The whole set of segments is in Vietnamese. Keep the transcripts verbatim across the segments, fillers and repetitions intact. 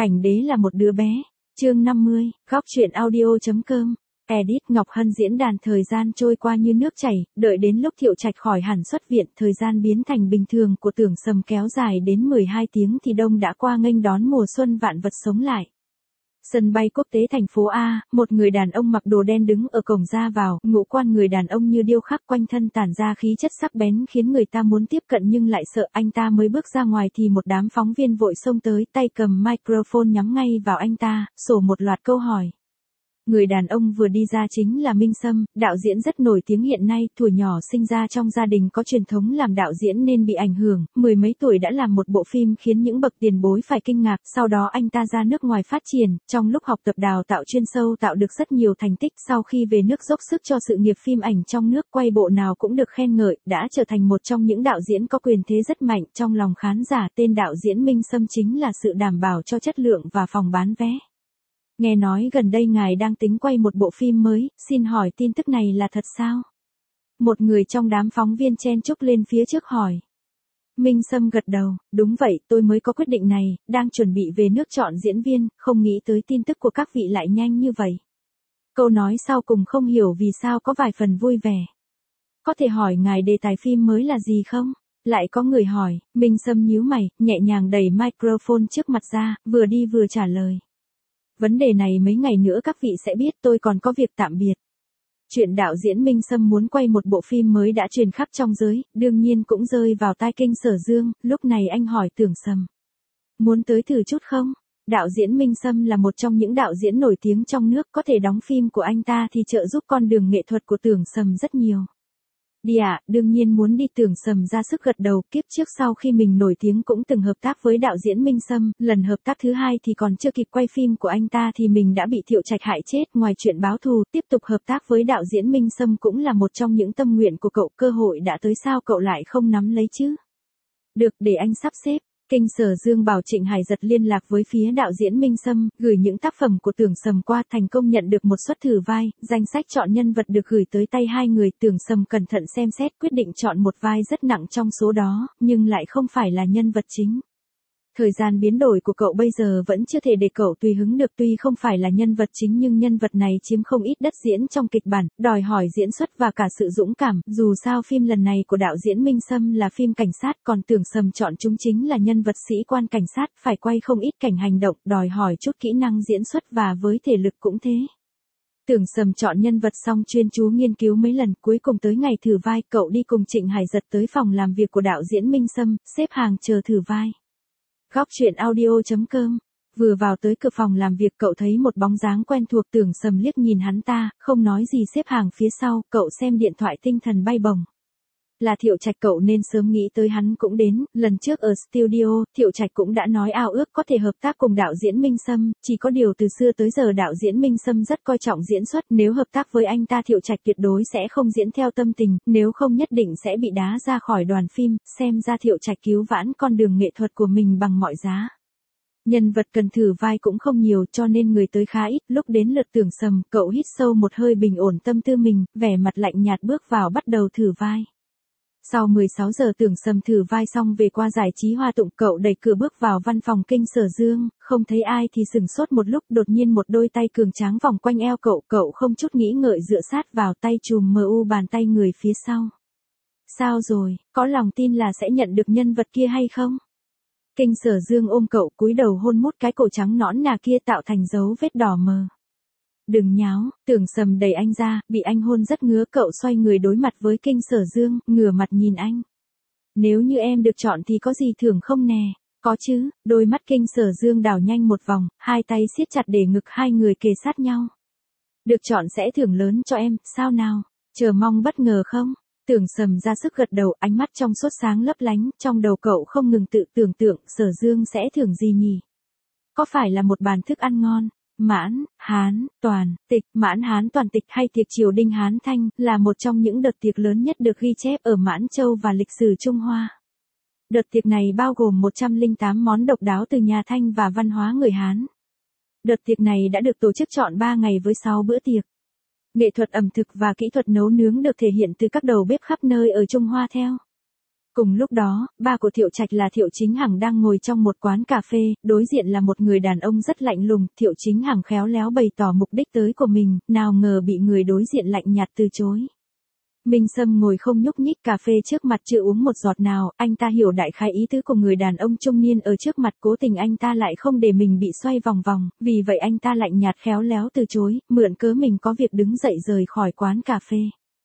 Ảnh đế là một đứa bé. Chương năm mươi, góc truyện audio.com. Edit Ngọc Hân diễn đàn. Thời gian trôi qua như nước chảy, đợi đến lúc Thiệu Trạch khỏi hẳn xuất viện, thời gian biến thành bình thường của Tưởng Sầm kéo dài đến mười hai tiếng thì đông đã qua nghênh đón mùa xuân vạn vật sống lại. Sân bay quốc tế thành phố A, một người đàn ông mặc đồ đen đứng ở cổng ra vào, ngũ quan người đàn ông như điêu khắc, quanh thân tản ra khí chất sắc bén khiến người ta muốn tiếp cận nhưng lại sợ. Anh ta mới bước ra ngoài thì một đám phóng viên vội xông tới, tay cầm microphone nhắm ngay vào anh ta, sổ một loạt câu hỏi. Người đàn ông vừa đi ra chính là Minh Sâm, đạo diễn rất nổi tiếng hiện nay, tuổi nhỏ sinh ra trong gia đình có truyền thống làm đạo diễn nên bị ảnh hưởng, mười mấy tuổi đã làm một bộ phim khiến những bậc tiền bối phải kinh ngạc, sau đó anh ta ra nước ngoài phát triển, trong lúc học tập đào tạo chuyên sâu tạo được rất nhiều thành tích, sau khi về nước dốc sức cho sự nghiệp phim ảnh trong nước, quay bộ nào cũng được khen ngợi, đã trở thành một trong những đạo diễn có quyền thế rất mạnh trong lòng khán giả. Tên đạo diễn Minh Sâm chính là sự đảm bảo cho chất lượng và phòng bán vé. Nghe nói gần đây ngài đang tính quay một bộ phim mới, xin hỏi tin tức này là thật sao? Một người trong đám phóng viên chen chúc lên phía trước hỏi. Minh Sâm gật đầu, đúng vậy, tôi mới có quyết định này, đang chuẩn bị về nước chọn diễn viên, không nghĩ tới tin tức của các vị lại nhanh như vậy. Câu nói sau cùng không hiểu vì sao có vài phần vui vẻ. Có thể hỏi ngài đề tài phim mới là gì không? Lại có người hỏi. Minh Sâm nhíu mày, nhẹ nhàng đẩy microphone trước mặt ra, vừa đi vừa trả lời. Vấn đề này mấy ngày nữa các vị sẽ biết, tôi còn có việc tạm biệt. Chuyện đạo diễn Minh Sâm muốn quay một bộ phim mới đã truyền khắp trong giới, đương nhiên cũng rơi vào tai Kinh Sở Dương, lúc này anh hỏi Tưởng Sầm. Muốn tới thử chút không? Đạo diễn Minh Sâm là một trong những đạo diễn nổi tiếng trong nước, có thể đóng phim của anh ta thì trợ giúp con đường nghệ thuật của Tưởng Sầm rất nhiều. Đi ạ, à, đương nhiên muốn đi. Tưởng Sầm ra sức gật đầu. Kiếp trước sau khi mình nổi tiếng cũng từng hợp tác với đạo diễn Minh Sâm, lần hợp tác thứ hai thì còn chưa kịp quay phim của anh ta thì mình đã bị Thiệu Trạch hại chết. Ngoài chuyện báo thù, tiếp tục hợp tác với đạo diễn Minh Sâm cũng là một trong những tâm nguyện của cậu, cơ hội đã tới sao cậu lại không nắm lấy chứ? Được, để anh sắp xếp. Kinh Sở Dương bảo Trịnh Hải Giật liên lạc với phía đạo diễn Minh Sâm, gửi những tác phẩm của Tưởng Sầm qua, thành công nhận được một suất thử vai, danh sách chọn nhân vật được gửi tới tay hai người. Tưởng Sầm cẩn thận xem xét, quyết định chọn một vai rất nặng trong số đó, nhưng lại không phải là nhân vật chính. Thời gian biến đổi của cậu bây giờ vẫn chưa thể để cậu tùy hứng được, tuy không phải là nhân vật chính nhưng nhân vật này chiếm không ít đất diễn trong kịch bản, đòi hỏi diễn xuất và cả sự dũng cảm, dù sao phim lần này của đạo diễn Minh Sâm là phim cảnh sát, còn Tưởng Sầm chọn chúng chính là nhân vật sĩ quan cảnh sát, phải quay không ít cảnh hành động, đòi hỏi chút kỹ năng diễn xuất và với thể lực cũng thế. Tưởng Sầm chọn nhân vật xong chuyên chú nghiên cứu mấy lần, cuối cùng tới ngày thử vai, cậu đi cùng Trịnh Hải Giật tới phòng làm việc của đạo diễn Minh Sâm, xếp hàng chờ thử vai. Góc truyện audio.com. Vừa vào tới cửa phòng làm việc cậu thấy một bóng dáng quen thuộc. Tưởng Sầm liếc nhìn hắn ta, không nói gì xếp hàng phía sau, cậu xem điện thoại tinh thần bay bổng. Là Thiệu Trạch, cậu nên sớm nghĩ tới hắn cũng đến, lần trước ở studio, Thiệu Trạch cũng đã nói ao ước có thể hợp tác cùng đạo diễn Minh Sâm, chỉ có điều từ xưa tới giờ đạo diễn Minh Sâm rất coi trọng diễn xuất, nếu hợp tác với anh ta Thiệu Trạch tuyệt đối sẽ không diễn theo tâm tình, nếu không nhất định sẽ bị đá ra khỏi đoàn phim, xem ra Thiệu Trạch cứu vãn con đường nghệ thuật của mình bằng mọi giá. Nhân vật cần thử vai cũng không nhiều cho nên người tới khá ít, lúc đến lượt Tưởng Sầm, cậu hít sâu một hơi bình ổn tâm tư mình, vẻ mặt lạnh nhạt bước vào bắt đầu thử vai. Sau mười sáu giờ Tưởng Sầm thử vai xong về qua giải trí Hoa Tụng, cậu đẩy cửa bước vào văn phòng Kinh Sở Dương, không thấy ai thì sửng sốt một lúc, đột nhiên một đôi tay cường tráng vòng quanh eo cậu, cậu không chút nghĩ ngợi dựa sát vào tay chùm mờ u bàn tay người phía sau. Sao rồi, có lòng tin là sẽ nhận được nhân vật kia hay không? Kinh Sở Dương ôm cậu cúi đầu hôn mút cái cổ trắng nõn nà kia tạo thành dấu vết đỏ mờ. Đừng nháo. Tưởng Sầm đẩy anh ra, bị anh hôn rất ngứa, cậu xoay người đối mặt với Kinh Sở Dương, ngửa mặt nhìn anh. Nếu như em được chọn thì có gì thưởng không nè? Có chứ. Đôi mắt Kinh Sở Dương đảo nhanh một vòng, hai tay siết chặt để ngực hai người kề sát nhau. Được chọn sẽ thưởng lớn cho em, sao nào? Chờ mong bất ngờ không? Tưởng Sầm ra sức gật đầu, ánh mắt trong suốt sáng lấp lánh, trong đầu cậu không ngừng tự tưởng tượng Sở Dương sẽ thưởng gì nhỉ? Có phải là một bàn thức ăn ngon? Mãn, Hán, Toàn, Tịch, Mãn Hán Toàn Tịch hay tiệc triều Đinh Hán Thanh, là một trong những đợt tiệc lớn nhất được ghi chép ở Mãn Châu và lịch sử Trung Hoa. Đợt tiệc này bao gồm một trăm lẻ tám món độc đáo từ nhà Thanh và văn hóa người Hán. Đợt tiệc này đã được tổ chức trọn ba ngày với sáu bữa tiệc. Nghệ thuật ẩm thực và kỹ thuật nấu nướng được thể hiện từ các đầu bếp khắp nơi ở Trung Hoa theo Cùng lúc đó, ba của Thiệu Trạch là Thiệu Chính Hằng đang ngồi trong một quán cà phê, đối diện là một người đàn ông rất lạnh lùng, Thiệu Chính Hằng khéo léo bày tỏ mục đích tới của mình, nào ngờ bị người đối diện lạnh nhạt từ chối. Minh Sâm ngồi không nhúc nhích, cà phê trước mặt chưa uống một giọt nào, anh ta hiểu đại khái ý tứ của người đàn ông trung niên ở trước mặt, cố tình anh ta lại không để mình bị xoay vòng vòng, vì vậy anh ta lạnh nhạt khéo léo từ chối, mượn cớ mình có việc đứng dậy rời khỏi quán cà phê.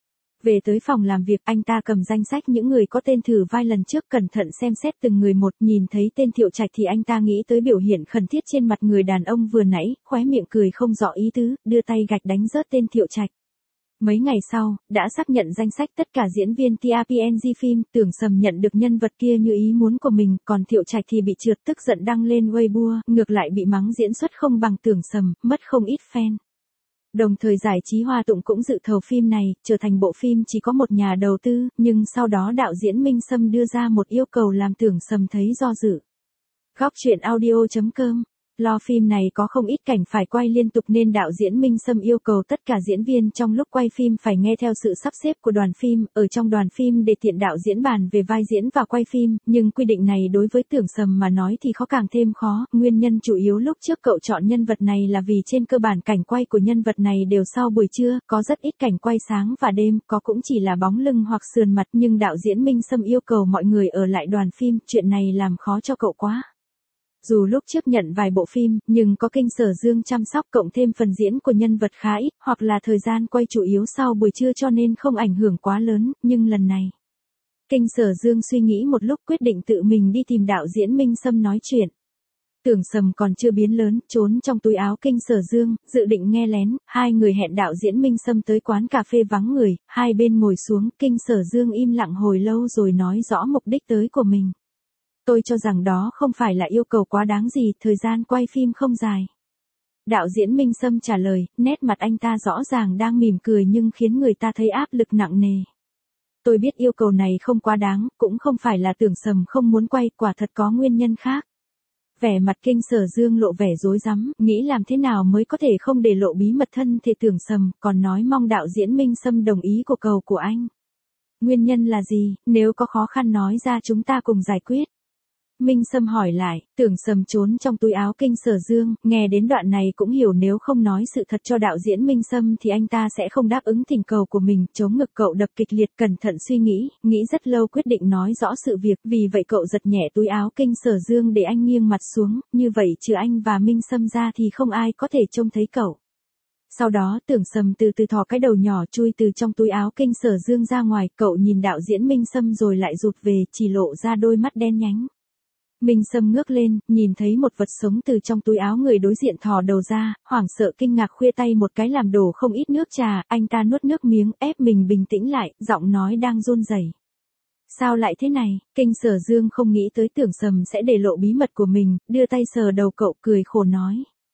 Về tới phòng làm việc, anh ta cầm danh sách những người có tên thử vai lần trước, cẩn thận xem xét từng người một, nhìn thấy tên Thiệu Trạch thì anh ta nghĩ tới biểu hiện khẩn thiết trên mặt người đàn ông vừa nãy, khóe miệng cười không rõ ý tứ, đưa tay gạch đánh rớt tên Thiệu Trạch. Mấy ngày sau, đã xác nhận danh sách tất cả diễn viên tê rờ pê en giê phim, Tưởng Sầm nhận được nhân vật kia như ý muốn của mình, còn Thiệu Trạch thì bị trượt tức giận đăng lên Weibo, ngược lại bị mắng diễn xuất không bằng Tưởng Sầm, mất không ít fan. Đồng thời giải trí Hoa Tụng cũng dự thầu phim này, trở thành bộ phim chỉ có một nhà đầu tư, nhưng sau đó đạo diễn Minh Sâm đưa ra một yêu cầu làm Tưởng Sầm thấy do dự. Góc truyện audio chấm com. Lo phim này có không ít cảnh phải quay liên tục nên đạo diễn Minh Sâm yêu cầu tất cả diễn viên trong lúc quay phim phải nghe theo sự sắp xếp của đoàn phim, ở trong đoàn phim để tiện đạo diễn bàn về vai diễn và quay phim, nhưng quy định này đối với Tưởng Sầm mà nói thì khó càng thêm khó, nguyên nhân chủ yếu lúc trước cậu chọn nhân vật này là vì trên cơ bản cảnh quay của nhân vật này đều sau buổi trưa, có rất ít cảnh quay sáng và đêm, có cũng chỉ là bóng lưng hoặc sườn mặt, nhưng đạo diễn Minh Sâm yêu cầu mọi người ở lại đoàn phim, chuyện này làm khó cho cậu quá. Dù lúc trước nhận vài bộ phim, nhưng có Kinh Sở Dương chăm sóc cộng thêm phần diễn của nhân vật khá ít, hoặc là thời gian quay chủ yếu sau buổi trưa cho nên không ảnh hưởng quá lớn, nhưng lần này. Kinh Sở Dương suy nghĩ một lúc quyết định tự mình đi tìm đạo diễn Minh Sâm nói chuyện. Tưởng Sầm còn chưa biến lớn, trốn trong túi áo Kinh Sở Dương, dự định nghe lén, hai người hẹn đạo diễn Minh Sâm tới quán cà phê vắng người, hai bên ngồi xuống, Kinh Sở Dương im lặng hồi lâu rồi nói rõ mục đích tới của mình. Tôi cho rằng đó không phải là yêu cầu quá đáng gì, thời gian quay phim không dài. Đạo diễn Minh Sâm trả lời, nét mặt anh ta rõ ràng đang mỉm cười nhưng khiến người ta thấy áp lực nặng nề. Tôi biết yêu cầu này không quá đáng, cũng không phải là Tưởng Sầm không muốn quay, quả thật có nguyên nhân khác. Vẻ mặt Kinh Sở Dương lộ vẻ rối rắm, nghĩ làm thế nào mới có thể không để lộ bí mật thân thể Tưởng Sầm, còn nói mong đạo diễn Minh Sâm đồng ý của cầu của anh. Nguyên nhân là gì, nếu có khó khăn nói ra chúng ta cùng giải quyết. Minh Sâm hỏi lại, Tưởng Sầm trốn trong túi áo Kinh Sở Dương, nghe đến đoạn này cũng hiểu nếu không nói sự thật cho đạo diễn Minh Sâm thì anh ta sẽ không đáp ứng thỉnh cầu của mình, chống ngực cậu đập kịch liệt, cẩn thận suy nghĩ, nghĩ rất lâu quyết định nói rõ sự việc, vì vậy cậu giật nhẹ túi áo Kinh Sở Dương để anh nghiêng mặt xuống, như vậy trừ anh và Minh Sâm ra thì không ai có thể trông thấy cậu. Sau đó Tưởng Sầm từ từ thò cái đầu nhỏ chui từ trong túi áo Kinh Sở Dương ra ngoài, cậu nhìn đạo diễn Minh Sâm rồi lại rụt về, chỉ lộ ra đôi mắt đen nhánh. Minh Sâm ngước lên, nhìn thấy một vật sống từ trong túi áo người đối diện thò đầu ra, hoảng sợ kinh ngạc khuya tay một cái làm đổ không ít nước trà, anh ta nuốt nước miếng, ép mình bình tĩnh lại, giọng nói đang run rẩy. Sao lại thế này? Kinh Sở Dương không nghĩ tới Tưởng Sầm sẽ để lộ bí mật của mình, đưa tay sờ đầu cậu cười khổ nói.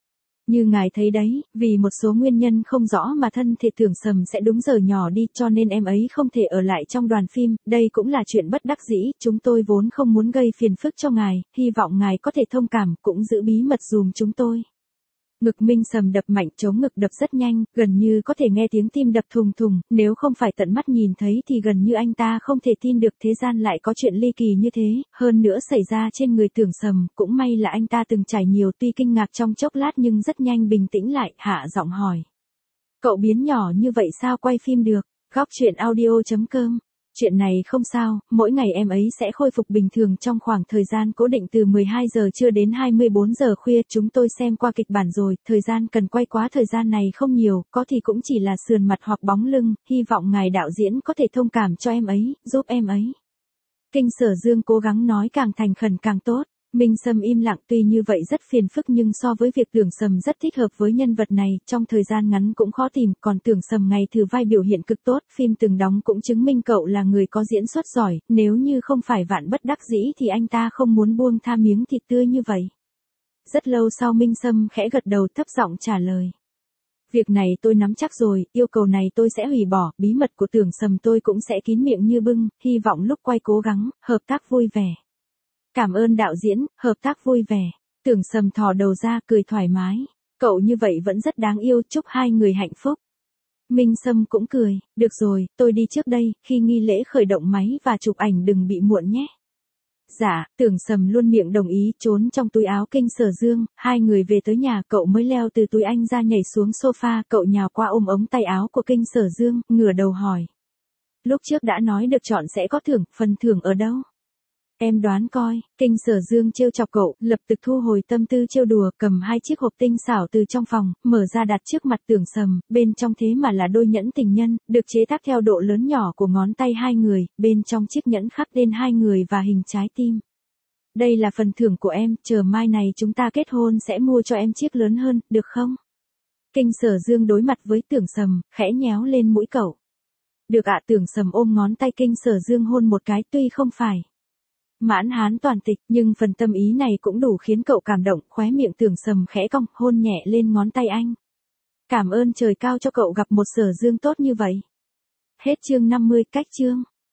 Như ngài thấy đấy, vì một số nguyên nhân không rõ mà thân thể Tưởng Sầm sẽ đúng giờ nhỏ đi cho nên em ấy không thể ở lại trong đoàn phim, đây cũng là chuyện bất đắc dĩ, chúng tôi vốn không muốn gây phiền phức cho ngài, hy vọng ngài có thể thông cảm, cũng giữ bí mật dùm chúng tôi. Ngực Minh Sầm đập mạnh, chống ngực đập rất nhanh, gần như có thể nghe tiếng tim đập thùng thùng, nếu không phải tận mắt nhìn thấy thì gần như anh ta không thể tin được thế gian lại có chuyện ly kỳ như thế, hơn nữa xảy ra trên người Tưởng Sầm, cũng may là anh ta từng trải nhiều, tuy kinh ngạc trong chốc lát nhưng rất nhanh bình tĩnh lại, hạ giọng hỏi. Cậu biến nhỏ như vậy sao quay phim được? Góc truyện audio chấm com. Chuyện này không sao, mỗi ngày em ấy sẽ khôi phục bình thường trong khoảng thời gian cố định từ mười hai giờ trưa đến hai mươi bốn giờ khuya, chúng tôi xem qua kịch bản rồi, thời gian cần quay quá thời gian này không nhiều, có thì cũng chỉ là sườn mặt hoặc bóng lưng, hy vọng ngài đạo diễn có thể thông cảm cho em ấy, giúp em ấy. Kinh Sở Dương cố gắng nói càng thành khẩn càng tốt. Minh Sâm im lặng, tuy như vậy rất phiền phức nhưng so với việc Tưởng Sầm rất thích hợp với nhân vật này, trong thời gian ngắn cũng khó tìm, còn Tưởng Sầm ngày thử vai biểu hiện cực tốt, phim từng đóng cũng chứng minh cậu là người có diễn xuất giỏi, nếu như không phải vạn bất đắc dĩ thì anh ta không muốn buông tha miếng thịt tươi như vậy. Rất lâu sau Minh Sâm khẽ gật đầu thấp giọng trả lời. Việc này tôi nắm chắc rồi, yêu cầu này tôi sẽ hủy bỏ, bí mật của Tưởng Sầm tôi cũng sẽ kín miệng như bưng, hy vọng lúc quay cố gắng, hợp tác vui vẻ. Cảm ơn đạo diễn, hợp tác vui vẻ. Tưởng Sầm thò đầu ra cười thoải mái. Cậu như vậy vẫn rất đáng yêu, chúc hai người hạnh phúc. Minh Sâm cũng cười, được rồi, tôi đi trước đây, khi nghi lễ khởi động máy và chụp ảnh đừng bị muộn nhé. Dạ, Tưởng Sầm luôn miệng đồng ý, trốn trong túi áo Kinh Sở Dương, hai người về tới nhà, cậu mới leo từ túi anh ra nhảy xuống sofa, cậu nhào qua ôm ống tay áo của Kinh Sở Dương, ngửa đầu hỏi. Lúc trước đã nói được chọn sẽ có thưởng, phần thưởng ở đâu? Em đoán coi. Kinh Sở Dương trêu chọc cậu, lập tức thu hồi tâm tư trêu đùa, cầm hai chiếc hộp tinh xảo từ trong phòng, mở ra đặt trước mặt Tưởng Sầm, bên trong thế mà là đôi nhẫn tình nhân, được chế tác theo độ lớn nhỏ của ngón tay hai người, bên trong chiếc nhẫn khắc tên hai người và hình trái tim. Đây là phần thưởng của em, chờ mai này chúng ta kết hôn sẽ mua cho em chiếc lớn hơn, được không? Kinh Sở Dương đối mặt với Tưởng Sầm, khẽ nhéo lên mũi cậu. Được ạ. Tưởng Sầm ôm ngón tay Kinh Sở Dương hôn một cái, tuy không phải mãn hán toàn tịch, nhưng phần tâm ý này cũng đủ khiến cậu cảm động, khóe miệng Tưởng Sầm khẽ cong, hôn nhẹ lên ngón tay anh. Cảm ơn trời cao cho cậu gặp một Sở Dương tốt như vậy. Hết chương năm mươi, cách chương.